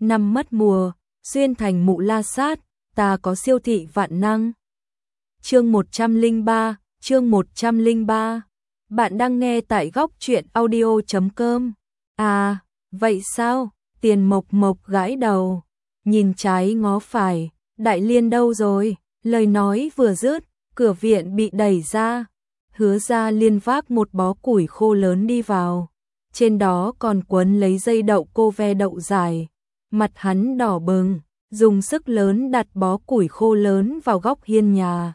năm mất mùa, xuyên thành mụ la sát, ta có siêu thị vạn năng. Chương 103, chương 103. Bạn đang nghe tại góc truyện audio.com. À, vậy sao? Tiền Mộc Mộc gãi đầu, nhìn trái ngó phải, Đại Liên đâu rồi? Lời nói vừa dứt, cửa viện bị đẩy ra. Hứa Gia Liên vác một bó củi khô lớn đi vào, trên đó còn quấn lấy dây đậu cô ve đậu dài. Mặt hắn đỏ bừng, dùng sức lớn đặt bó củi khô lớn vào góc hiên nhà.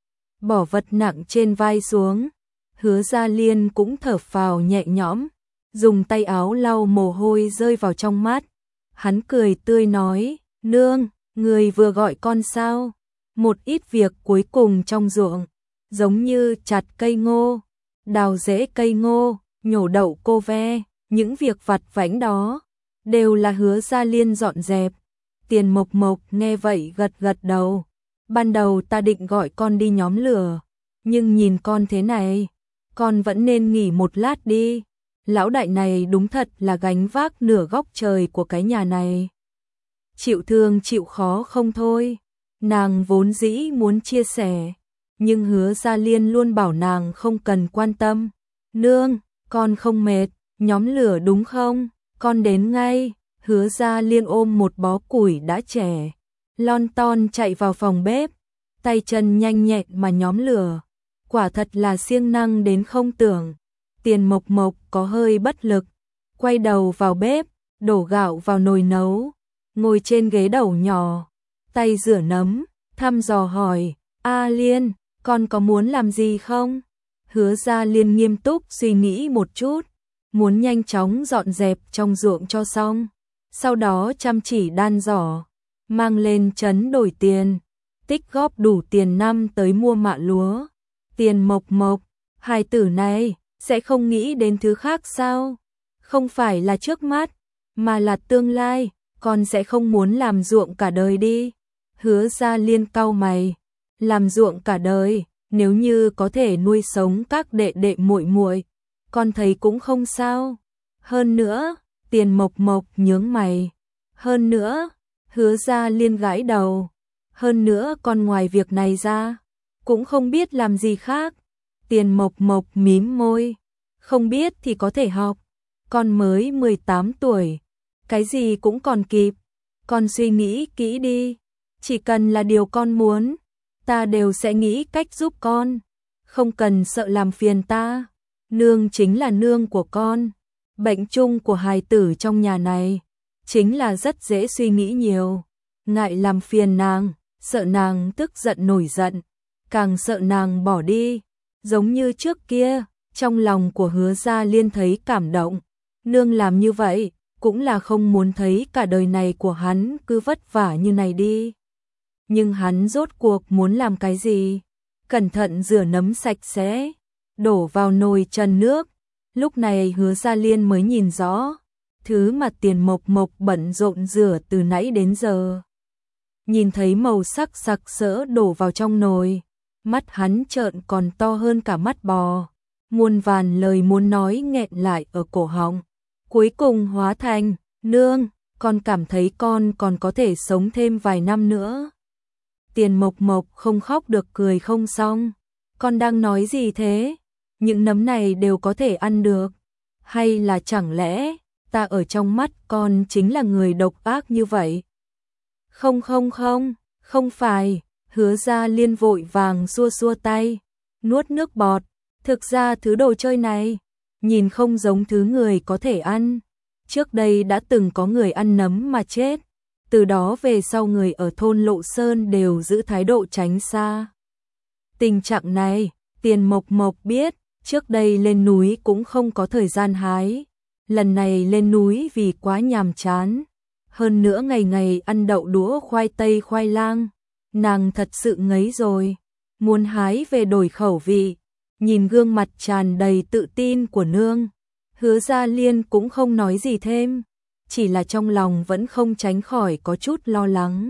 Bỏ vật nặng trên vai xuống, Hứa Gia Liên cũng thở phào nhẹ nhõm, dùng tay áo lau mồ hôi rơi vào trong mắt. Hắn cười tươi nói, nương, người vừa gọi con sao? Một ít việc cuối cùng trong ruộng, giống như chặt cây ngô, đào rễ cây ngô, nhổ đậu cô ve, những việc vặt vãnh đó, đều là Hứa Gia Liên dọn dẹp. Tiền Mộc Mộc nghe vậy gật gật đầu. Ban đầu ta định gọi con đi nhóm lửa, nhưng nhìn con thế này, con vẫn nên nghỉ một lát đi. Lão đại này đúng thật là gánh vác nửa góc trời của cái nhà này. Chịu thương chịu khó không thôi. Nàng vốn dĩ muốn chia sẻ, nhưng Hứa Gia Liên luôn bảo nàng không cần quan tâm. Nương, con không mệt, nhóm lửa đúng không? Con đến ngay. Hứa Gia Liên ôm một bó củi đã trẻ, lon ton chạy vào phòng bếp, tay chân nhanh nhẹn mà nhóm lửa. Quả thật là siêng năng đến không tưởng. Tiền Mộc Mộc có hơi bất lực, quay đầu vào bếp, đổ gạo vào nồi nấu, ngồi trên ghế đầu nhỏ, tay rửa nấm, thăm dò hỏi, A Liên, con có muốn làm gì không? Hứa Gia Liên nghiêm túc suy nghĩ một chút, muốn nhanh chóng dọn dẹp trong ruộng cho xong, sau đó chăm chỉ đan giỏ, mang lên trấn đổi tiền, tích góp đủ tiền năm tới mua mạ lúa. Tiền Mộc Mộc, hài tử này sẽ không nghĩ đến thứ khác sao? Không phải là trước mắt, mà là tương lai, con sẽ không muốn làm ruộng cả đời đi. Hứa Gia Liên cau mày, làm ruộng cả đời, nếu như có thể nuôi sống các đệ đệ muội muội, con thấy cũng không sao. Hơn nữa, Tiền Mộc Mộc nhướng mày. Hơn nữa, Hứa Gia Liên gãi đầu. Hơn nữa con ngoài việc này ra, cũng không biết làm gì khác. Tiền Mộc Mộc mím môi. Không biết thì có thể học. Con mới 18 tuổi. Cái gì cũng còn kịp. Con suy nghĩ kỹ đi. Chỉ cần là điều con muốn, ta đều sẽ nghĩ cách giúp con. Không cần sợ làm phiền ta. Nương chính là nương của con. Bệnh chung của hài tử trong nhà này chính là rất dễ suy nghĩ nhiều, ngại làm phiền nàng, sợ nàng tức giận nổi giận, càng sợ nàng bỏ đi. Giống như trước kia, trong lòng của Hứa Gia Liên thấy cảm động. Nương làm như vậy cũng là không muốn thấy cả đời này của hắn cứ vất vả như này đi. Nhưng hắn rốt cuộc muốn làm cái gì? Cẩn thận rửa nấm sạch sẽ, đổ vào nồi trần nước. Lúc này Hứa Gia Liên mới nhìn rõ thứ mà Tiền Mộc Mộc bận rộn rửa từ nãy đến giờ. Nhìn thấy màu sắc sặc sỡ đổ vào trong nồi, mắt hắn trợn còn to hơn cả mắt bò. Muôn vàn lời muốn nói nghẹn lại ở cổ họng, cuối cùng hóa thành, nương, con cảm thấy con còn có thể sống thêm vài năm nữa. Tiền Mộc Mộc không khóc được cười không xong. Con đang nói gì thế? Những nấm này đều có thể ăn được. Hay là chẳng lẽ ta ở trong mắt con chính là người độc ác như vậy? Không không không, không phải. Hứa Gia Liên vội vàng xua xua tay, nuốt nước bọt. Thực ra thứ đồ chơi này nhìn không giống thứ người có thể ăn. Trước đây đã từng có người ăn nấm mà chết. Từ đó về sau người ở thôn Lộ Sơn đều giữ thái độ tránh xa tình trạng này. Tiền Mộc Mộc biết, trước đây lên núi cũng không có thời gian hái. Lần này lên núi vì quá nhàm chán. Hơn nữa ngày ngày ăn đậu đũa khoai tây khoai lang. Nàng thật sự ngấy rồi, muốn hái về đổi khẩu vị. Nhìn gương mặt tràn đầy tự tin của nương, Hứa Gia Liên cũng không nói gì thêm, chỉ là trong lòng vẫn không tránh khỏi có chút lo lắng.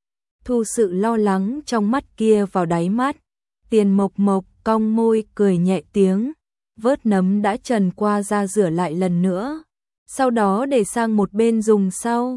Thu sự lo lắng trong mắt kia vào đáy mắt. Tiền Mộc Mộc cong môi cười nhẹ tiếng, vớt nấm đã trần qua ra rửa lại lần nữa, sau đó để sang một bên dùng sau.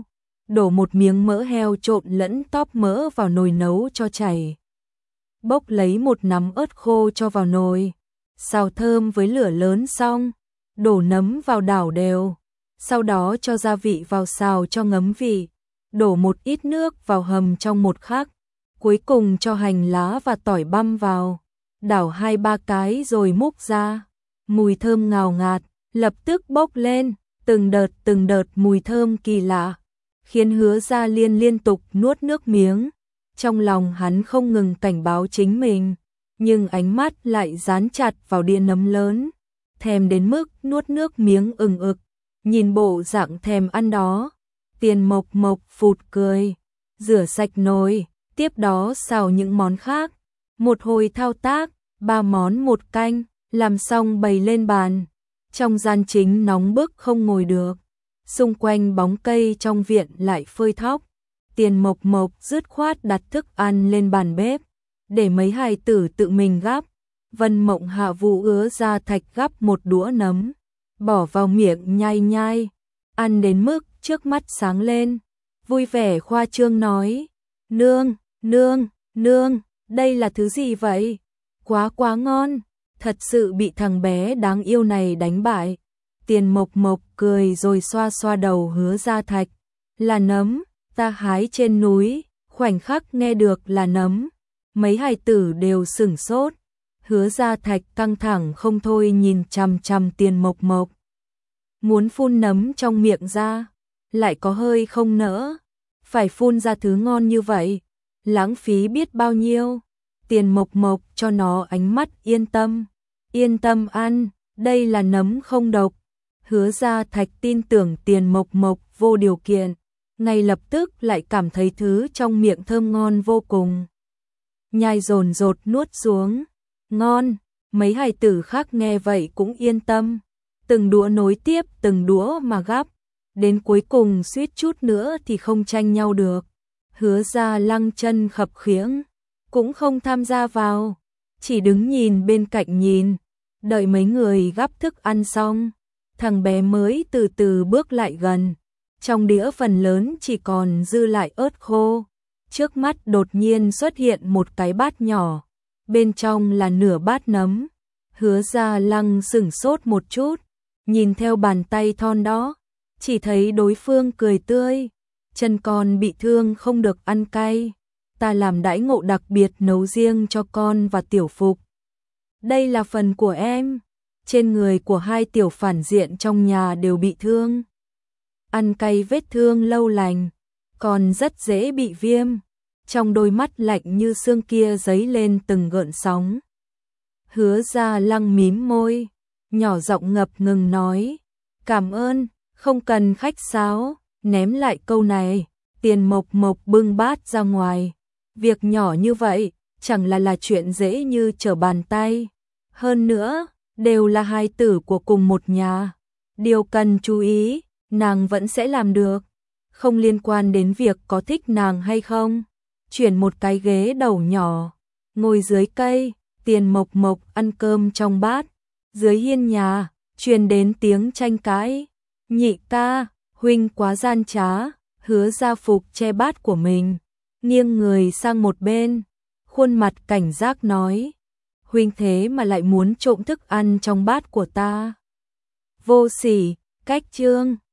đổ một miếng mỡ heo trộn lẫn tóp mỡ vào nồi nấu cho chảy. Bốc lấy một nắm ớt khô cho vào nồi, xào thơm với lửa lớn xong, đổ nấm vào đảo đều, sau đó cho gia vị vào xào cho ngấm vị, đổ một ít nước vào hầm trong một khắc, cuối cùng cho hành lá và tỏi băm vào, đảo 2-3 cái rồi múc ra, mùi thơm ngào ngạt, lập tức bốc lên, từng đợt mùi thơm kỳ lạ, khiến Hứa Gia Liên liên tục nuốt nước miếng. Trong lòng hắn không ngừng cảnh báo chính mình, nhưng ánh mắt lại dán chặt vào đĩa nấm lớn, thèm đến mức nuốt nước miếng ừng ực, nhìn bộ dạng thèm ăn đó. Tiền Mộc Mộc phụt cười, rửa sạch nồi, tiếp đó xào những món khác, một hồi thao tác, 3 món 1 canh, làm xong bày lên bàn. Trong gian chính nóng bức không ngồi được, xung quanh bóng cây trong viện lại phơi thóc. Tiền Mộc Mộc dứt khoát đặt thức ăn lên bàn bếp, để mấy hài tử tự mình gắp. Vân Mộng Hạ Vũ Hứa Gia Thạch gắp một đũa nấm, bỏ vào miệng nhai nhai, ăn đến mức trước mắt sáng lên, vui vẻ khoa trương nói: "Nương, nương, nương, đây là thứ gì vậy? Quá ngon, thật sự bị thằng bé đáng yêu này đánh bại." Tiền Mộc Mộc cười rồi xoa xoa đầu Hứa Gia Thạch, "Là nấm, ta hái trên núi." Khoảnh khắc nghe được là nấm, mấy hài tử đều sửng sốt. Hứa Gia Thạch căng thẳng không thôi nhìn chằm chằm Tiền Mộc Mộc, muốn phun nấm trong miệng ra, lại có hơi không nỡ, phải phun ra thứ ngon như vậy, lãng phí biết bao nhiêu. Tiền Mộc Mộc cho nó ánh mắt yên tâm ăn, đây là nấm không độc. Hứa Gia Thạch tin tưởng Tiền Mộc Mộc vô điều kiện, ngay lập tức lại cảm thấy thứ trong miệng thơm ngon vô cùng. Nhai dồn dột nuốt xuống, ngon, mấy hài tử khác nghe vậy cũng yên tâm, từng đũa nối tiếp từng đũa mà gắp, đến cuối cùng suýt chút nữa thì không tranh nhau được. Hứa Gia Lăng chân khập khiễng, cũng không tham gia vào, chỉ đứng nhìn bên cạnh nhìn, đợi mấy người gắp thức ăn xong, thằng bé mới từ từ bước lại gần. Trong đĩa phần lớn chỉ còn dư lại ớt khô, trước mắt đột nhiên xuất hiện một cái bát nhỏ, bên trong là nửa bát nấm. Hứa Gia Lăng sửng sốt một chút, nhìn theo bàn tay thon đó, chỉ thấy đối phương cười tươi: "Chân con bị thương không được ăn cay, ta làm đãi ngộ đặc biệt nấu riêng cho con và Tiểu Phục. Đây là phần của em." Trên người của hai tiểu phản diện trong nhà đều bị thương. Ăn cay vết thương lâu lành, còn rất dễ bị viêm. Trong đôi mắt lạnh như xương kia dấy lên từng gợn sóng. Hứa Gia Lăng mím môi, nhỏ giọng ngập ngừng nói: "Cảm ơn, không cần khách sáo." Ném lại câu này, Tiền Mộc Mộc bưng bát ra ngoài. Việc nhỏ như vậy, chẳng là chuyện dễ như trở bàn tay. Hơn nữa, đều là hài tử của cùng một nhà. Điều cần chú ý, nàng vẫn sẽ làm được. Không liên quan đến việc có thích nàng hay không. Chuyển một cái ghế đầu nhỏ, ngồi dưới cây, Tiền Mộc Mộc ăn cơm trong bát. Dưới hiên nhà, truyền đến tiếng tranh cãi. "Nhị ca, huynh quá gian trá." Hứa Gia Phục che bát của mình, nghiêng người sang một bên, khuôn mặt cảnh giác nói: "Huynh thế mà lại muốn trộm thức ăn trong bát của ta. Vô sỉ." Cách chương